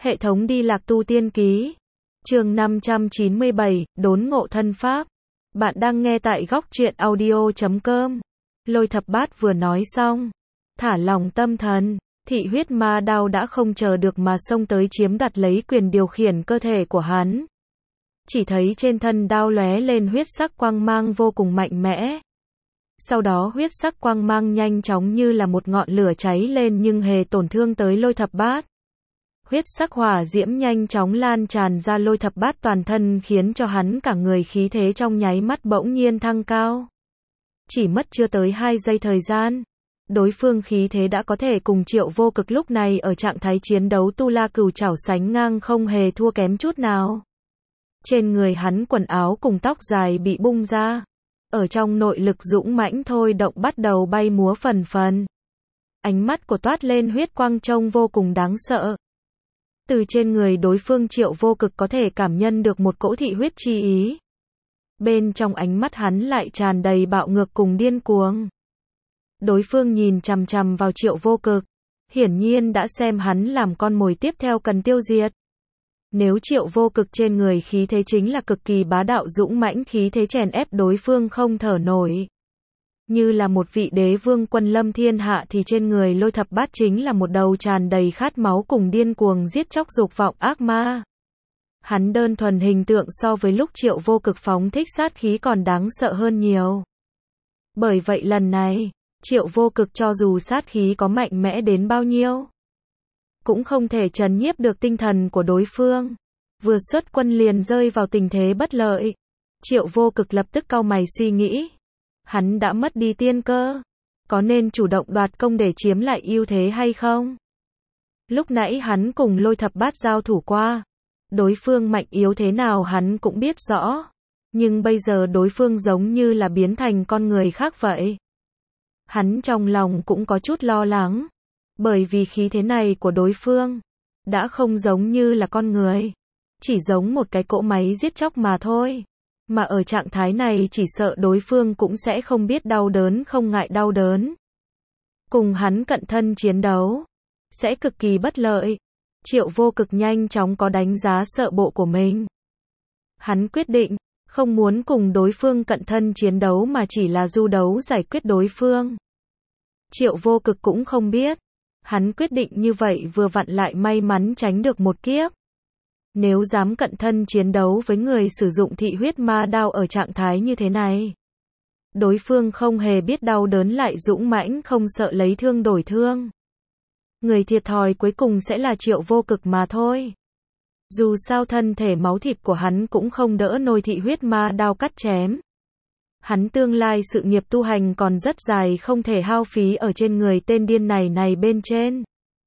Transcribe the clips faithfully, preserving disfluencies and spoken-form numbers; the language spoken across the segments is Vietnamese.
Hệ thống đi lạc tu tiên ký. Chương năm trăm chín mươi bảy, đốn ngộ thân pháp. Bạn đang nghe tại góc truyện audio chấm com. Lôi thập bát vừa nói xong, thả lòng tâm thần, thị huyết ma đao đã không chờ được mà xông tới chiếm đoạt lấy quyền điều khiển cơ thể của hắn. Chỉ thấy trên thân đao lóe lên huyết sắc quang mang vô cùng mạnh mẽ. Sau đó huyết sắc quang mang nhanh chóng như là một ngọn lửa cháy lên nhưng hề tổn thương tới lôi thập bát. Huyết sắc hỏa diễm nhanh chóng lan tràn ra lôi thập bát toàn thân khiến cho hắn cả người khí thế trong nháy mắt bỗng nhiên thăng cao. Chỉ mất chưa tới hai giây thời gian, đối phương khí thế đã có thể cùng Triệu Vô Cực lúc này ở trạng thái chiến đấu tu la cửu trảo sánh ngang không hề thua kém chút nào. Trên người hắn quần áo cùng tóc dài bị bung ra, ở trong nội lực dũng mãnh thôi động bắt đầu bay múa phần phần. Ánh mắt của toát lên huyết quang trông vô cùng đáng sợ. Từ trên người đối phương Triệu Vô Cực có thể cảm nhận được một cỗ thị huyết chi ý. Bên trong ánh mắt hắn lại tràn đầy bạo ngược cùng điên cuồng. Đối phương nhìn chằm chằm vào Triệu Vô Cực, hiển nhiên đã xem hắn làm con mồi tiếp theo cần tiêu diệt. Nếu Triệu Vô Cực trên người khí thế chính là cực kỳ bá đạo dũng mãnh khí thế chèn ép đối phương không thở nổi. Như là một vị đế vương quân lâm thiên hạ thì trên người lôi thập bát chính là một đầu tràn đầy khát máu cùng điên cuồng giết chóc dục vọng ác ma. Hắn đơn thuần hình tượng so với lúc Triệu Vô Cực phóng thích sát khí còn đáng sợ hơn nhiều. Bởi vậy lần này, Triệu Vô Cực cho dù sát khí có mạnh mẽ đến bao nhiêu, cũng không thể trấn nhiếp được tinh thần của đối phương. Vừa xuất quân liền rơi vào tình thế bất lợi. Triệu Vô Cực lập tức cau mày suy nghĩ. Hắn đã mất đi tiên cơ, có nên chủ động đoạt công để chiếm lại ưu thế hay không? Lúc nãy hắn cùng lôi thập bát giao thủ qua, đối phương mạnh yếu thế nào hắn cũng biết rõ, nhưng bây giờ đối phương giống như là biến thành con người khác vậy. Hắn trong lòng cũng có chút lo lắng, bởi vì khí thế này của đối phương đã không giống như là con người, chỉ giống một cái cỗ máy giết chóc mà thôi. Mà ở trạng thái này chỉ sợ đối phương cũng sẽ không biết đau đớn không ngại đau đớn. Cùng hắn cận thân chiến đấu sẽ cực kỳ bất lợi. Triệu Vô Cực nhanh chóng có đánh giá sợ bộ của mình. Hắn quyết định không muốn cùng đối phương cận thân chiến đấu mà chỉ là du đấu giải quyết đối phương. Triệu Vô Cực cũng không biết, hắn quyết định như vậy vừa vặn lại may mắn tránh được một kiếp. Nếu dám cận thân chiến đấu với người sử dụng thị huyết ma đao ở trạng thái như thế này, đối phương không hề biết đau đớn lại dũng mãnh không sợ lấy thương đổi thương. Người thiệt thòi cuối cùng sẽ là Triệu Vô Cực mà thôi. Dù sao thân thể máu thịt của hắn cũng không đỡ nổi thị huyết ma đao cắt chém. Hắn tương lai sự nghiệp tu hành còn rất dài không thể hao phí ở trên người tên điên này này bên trên.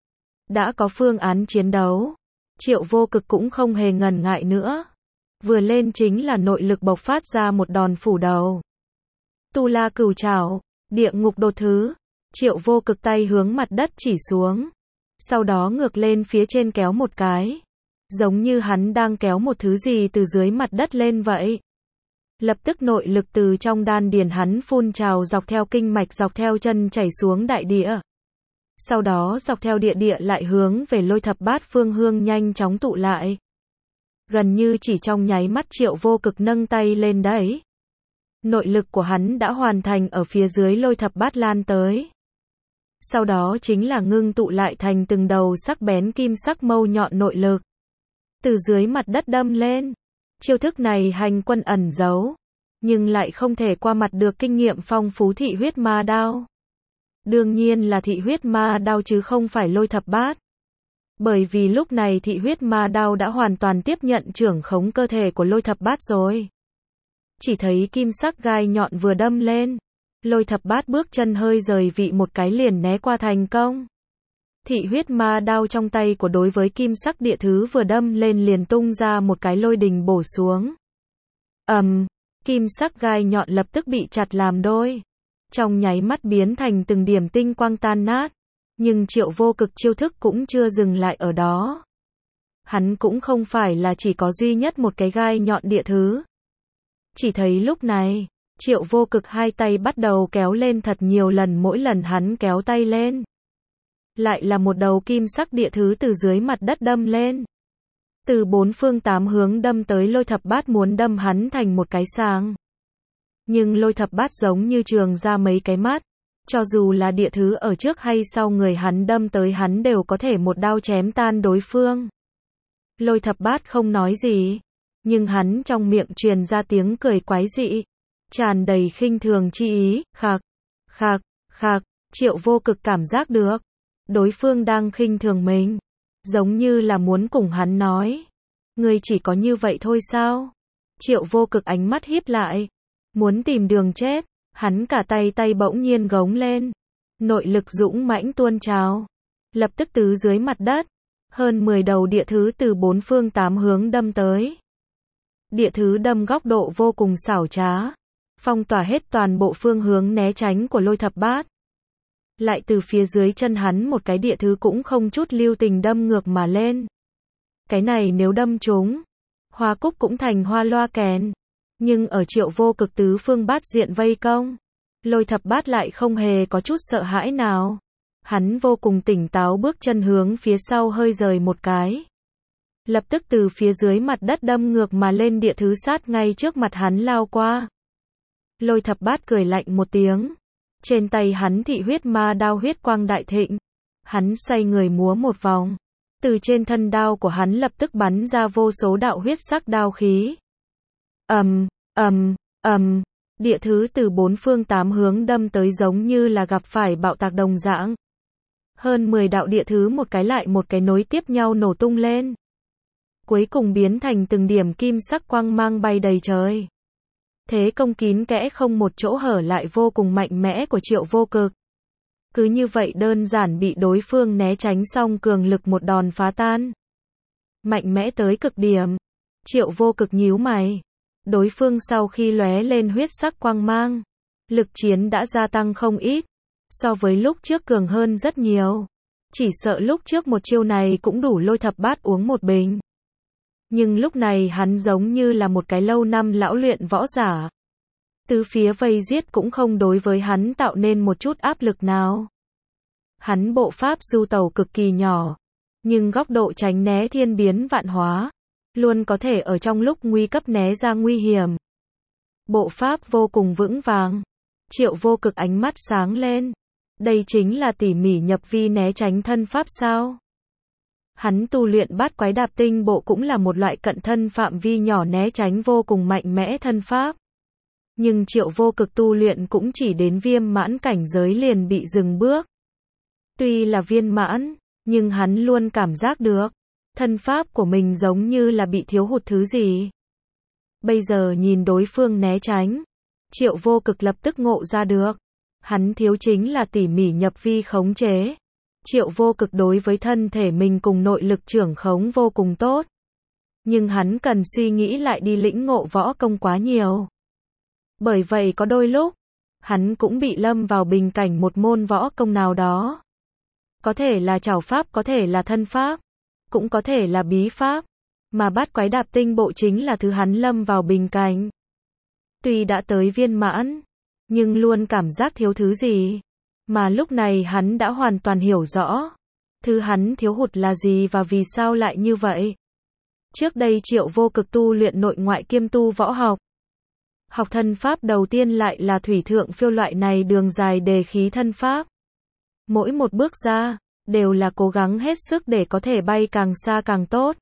Đã có phương án chiến đấu, Triệu Vô Cực cũng không hề ngần ngại nữa. Vừa lên chính là nội lực bộc phát ra một đòn phủ đầu. Tu la cửu trảo, địa ngục đột thứ. Triệu Vô Cực tay hướng mặt đất chỉ xuống, sau đó ngược lên phía trên kéo một cái, giống như hắn đang kéo một thứ gì từ dưới mặt đất lên vậy. Lập tức nội lực từ trong đan điền hắn phun trào dọc theo kinh mạch dọc theo chân chảy xuống đại địa. Sau đó dọc theo địa địa lại hướng về lôi thập bát phương hướng nhanh chóng tụ lại. Gần như chỉ trong nháy mắt Triệu Vô Cực nâng tay lên đấy. Nội lực của hắn đã hoàn thành ở phía dưới lôi thập bát lan tới. Sau đó chính là ngưng tụ lại thành từng đầu sắc bén kim sắc mâu nhọn nội lực. Từ dưới mặt đất đâm lên. Chiêu thức này hành quân ẩn giấu, nhưng lại không thể qua mặt được kinh nghiệm phong phú thị huyết ma đao. Đương nhiên là thị huyết ma đao chứ không phải lôi thập bát. Bởi vì lúc này thị huyết ma đao đã hoàn toàn tiếp nhận trưởng khống cơ thể của lôi thập bát rồi. Chỉ thấy kim sắc gai nhọn vừa đâm lên, lôi thập bát bước chân hơi rời vị một cái liền né qua thành công. Thị huyết ma đao trong tay của đối với kim sắc địa thứ vừa đâm lên liền tung ra một cái lôi đình bổ xuống. Ầm, um, kim sắc gai nhọn lập tức bị chặt làm đôi. Trong nháy mắt biến thành từng điểm tinh quang tan nát. Nhưng Triệu Vô Cực chiêu thức cũng chưa dừng lại ở đó. Hắn cũng không phải là chỉ có duy nhất một cái gai nhọn địa thứ. Chỉ thấy lúc này, Triệu Vô Cực hai tay bắt đầu kéo lên thật nhiều lần, mỗi lần hắn kéo tay lên, lại là một đầu kim sắc địa thứ từ dưới mặt đất đâm lên. Từ bốn phương tám hướng đâm tới Lôi Thập Bát, muốn đâm hắn thành một cái sàng. Nhưng Lôi Thập Bát giống như trường ra mấy cái mắt. Cho dù là địa thứ ở trước hay sau người hắn đâm tới, hắn đều có thể một đao chém tan đối phương. Lôi Thập Bát không nói gì, nhưng hắn trong miệng truyền ra tiếng cười quái dị, tràn đầy khinh thường chi ý, khạc, khạc, khạc. Triệu Vô Cực cảm giác được, đối phương đang khinh thường mình, giống như là muốn cùng hắn nói, ngươi chỉ có như vậy thôi sao? Triệu Vô Cực ánh mắt híp lại, muốn tìm đường chết, hắn cả tay tay bỗng nhiên gống lên, nội lực dũng mãnh tuôn trào, lập tức từ dưới mặt đất, hơn mười đầu địa thứ từ bốn phương tám hướng đâm tới. Địa thứ đâm góc độ vô cùng xảo trá, phong tỏa hết toàn bộ phương hướng né tránh của Lôi Thập Bát. Lại từ phía dưới chân hắn một cái địa thứ cũng không chút lưu tình đâm ngược mà lên. Cái này nếu đâm trúng, hoa cúc cũng thành hoa loa kèn. Nhưng ở Triệu Vô Cực tứ phương bát diện vây công, Lôi Thập Bát lại không hề có chút sợ hãi nào. Hắn vô cùng tỉnh táo bước chân hướng phía sau hơi rời một cái. Lập tức từ phía dưới mặt đất đâm ngược mà lên địa thứ sát ngay trước mặt hắn lao qua. Lôi Thập Bát cười lạnh một tiếng. Trên tay hắn thị huyết ma đao huyết quang đại thịnh. Hắn xoay người múa một vòng. Từ trên thân đao của hắn lập tức bắn ra vô số đạo huyết sắc đao khí. Ầm, ầm, ầm, địa thứ từ bốn phương tám hướng đâm tới giống như là gặp phải bạo tạc đồng dạng. Hơn mười đạo địa thứ một cái lại một cái nối tiếp nhau nổ tung lên. Cuối cùng biến thành từng điểm kim sắc quang mang bay đầy trời. Thế công kín kẽ không một chỗ hở lại vô cùng mạnh mẽ của Triệu Vô Cực. Cứ như vậy đơn giản bị đối phương né tránh xong cường lực một đòn phá tan. Mạnh mẽ tới cực điểm. Triệu Vô Cực nhíu mày. Đối phương sau khi lóe lên huyết sắc quang mang, lực chiến đã gia tăng không ít. So với lúc trước cường hơn rất nhiều. Chỉ sợ lúc trước một chiêu này cũng đủ Lôi Thập Bát uống một bình. Nhưng lúc này hắn giống như là một cái lâu năm lão luyện võ giả. Tứ phía vây giết cũng không đối với hắn tạo nên một chút áp lực nào. Hắn bộ pháp du tẩu cực kỳ nhỏ, nhưng góc độ tránh né thiên biến vạn hóa, luôn có thể ở trong lúc nguy cấp né ra nguy hiểm. Bộ pháp vô cùng vững vàng. Triệu Vô Cực ánh mắt sáng lên. Đây chính là tỉ mỉ nhập vi né tránh thân pháp sao? Hắn tu luyện bát quái đạp tinh bộ cũng là một loại cận thân phạm vi nhỏ né tránh vô cùng mạnh mẽ thân pháp. Nhưng Triệu Vô Cực tu luyện cũng chỉ đến viêm mãn cảnh giới liền bị dừng bước. Tuy là viên mãn, nhưng hắn luôn cảm giác được, thân pháp của mình giống như là bị thiếu hụt thứ gì. Bây giờ nhìn đối phương né tránh, Triệu Vô Cực lập tức ngộ ra được. Hắn thiếu chính là tỉ mỉ nhập vi khống chế. Triệu Vô Cực đối với thân thể mình cùng nội lực trưởng khống vô cùng tốt. Nhưng hắn cần suy nghĩ lại đi lĩnh ngộ võ công quá nhiều. Bởi vậy có đôi lúc, hắn cũng bị lâm vào bình cảnh một môn võ công nào đó. Có thể là trảo pháp, có thể là thân pháp, cũng có thể là bí pháp. Mà bát quái đạp tinh bộ chính là thứ hắn lâm vào bình cảnh. Tuy đã tới viên mãn, nhưng luôn cảm giác thiếu thứ gì. Mà lúc này hắn đã hoàn toàn hiểu rõ. Thứ hắn thiếu hụt là gì và vì sao lại như vậy. Trước đây Triệu Vô Cực tu luyện nội ngoại kiêm tu võ học. Học thân pháp đầu tiên lại là thủy thượng phiêu loại này đường dài đề khí thân pháp. Mỗi một bước ra, đều là cố gắng hết sức để có thể bay càng xa càng tốt.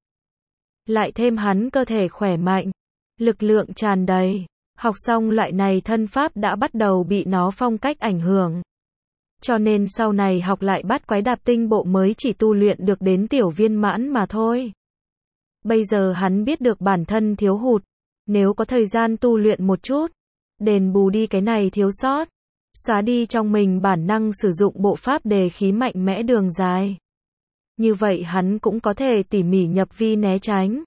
Lại thêm hắn cơ thể khỏe mạnh, lực lượng tràn đầy. Học xong loại này thân pháp đã bắt đầu bị nó phong cách ảnh hưởng. Cho nên sau này học lại bát quái đạp tinh bộ mới chỉ tu luyện được đến tiểu viên mãn mà thôi. Bây giờ hắn biết được bản thân thiếu hụt. Nếu có thời gian tu luyện một chút, đền bù đi cái này thiếu sót, xóa đi trong mình bản năng sử dụng bộ pháp đề khí mạnh mẽ đường dài. Như vậy hắn cũng có thể tỉ mỉ nhập vi né tránh.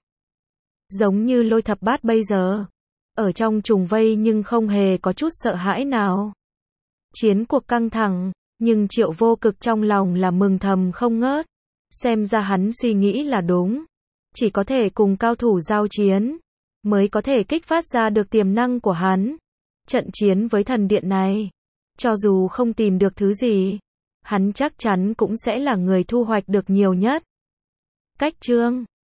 Giống như Lôi Thập Bát bây giờ, ở trong trùng vây nhưng không hề có chút sợ hãi nào. Chiến cuộc căng thẳng, nhưng Triệu Vô Cực trong lòng là mừng thầm không ngớt. Xem ra hắn suy nghĩ là đúng. Chỉ có thể cùng cao thủ giao chiến, mới có thể kích phát ra được tiềm năng của hắn. Trận chiến với thần điện này, cho dù không tìm được thứ gì, hắn chắc chắn cũng sẽ là người thu hoạch được nhiều nhất. Cách chương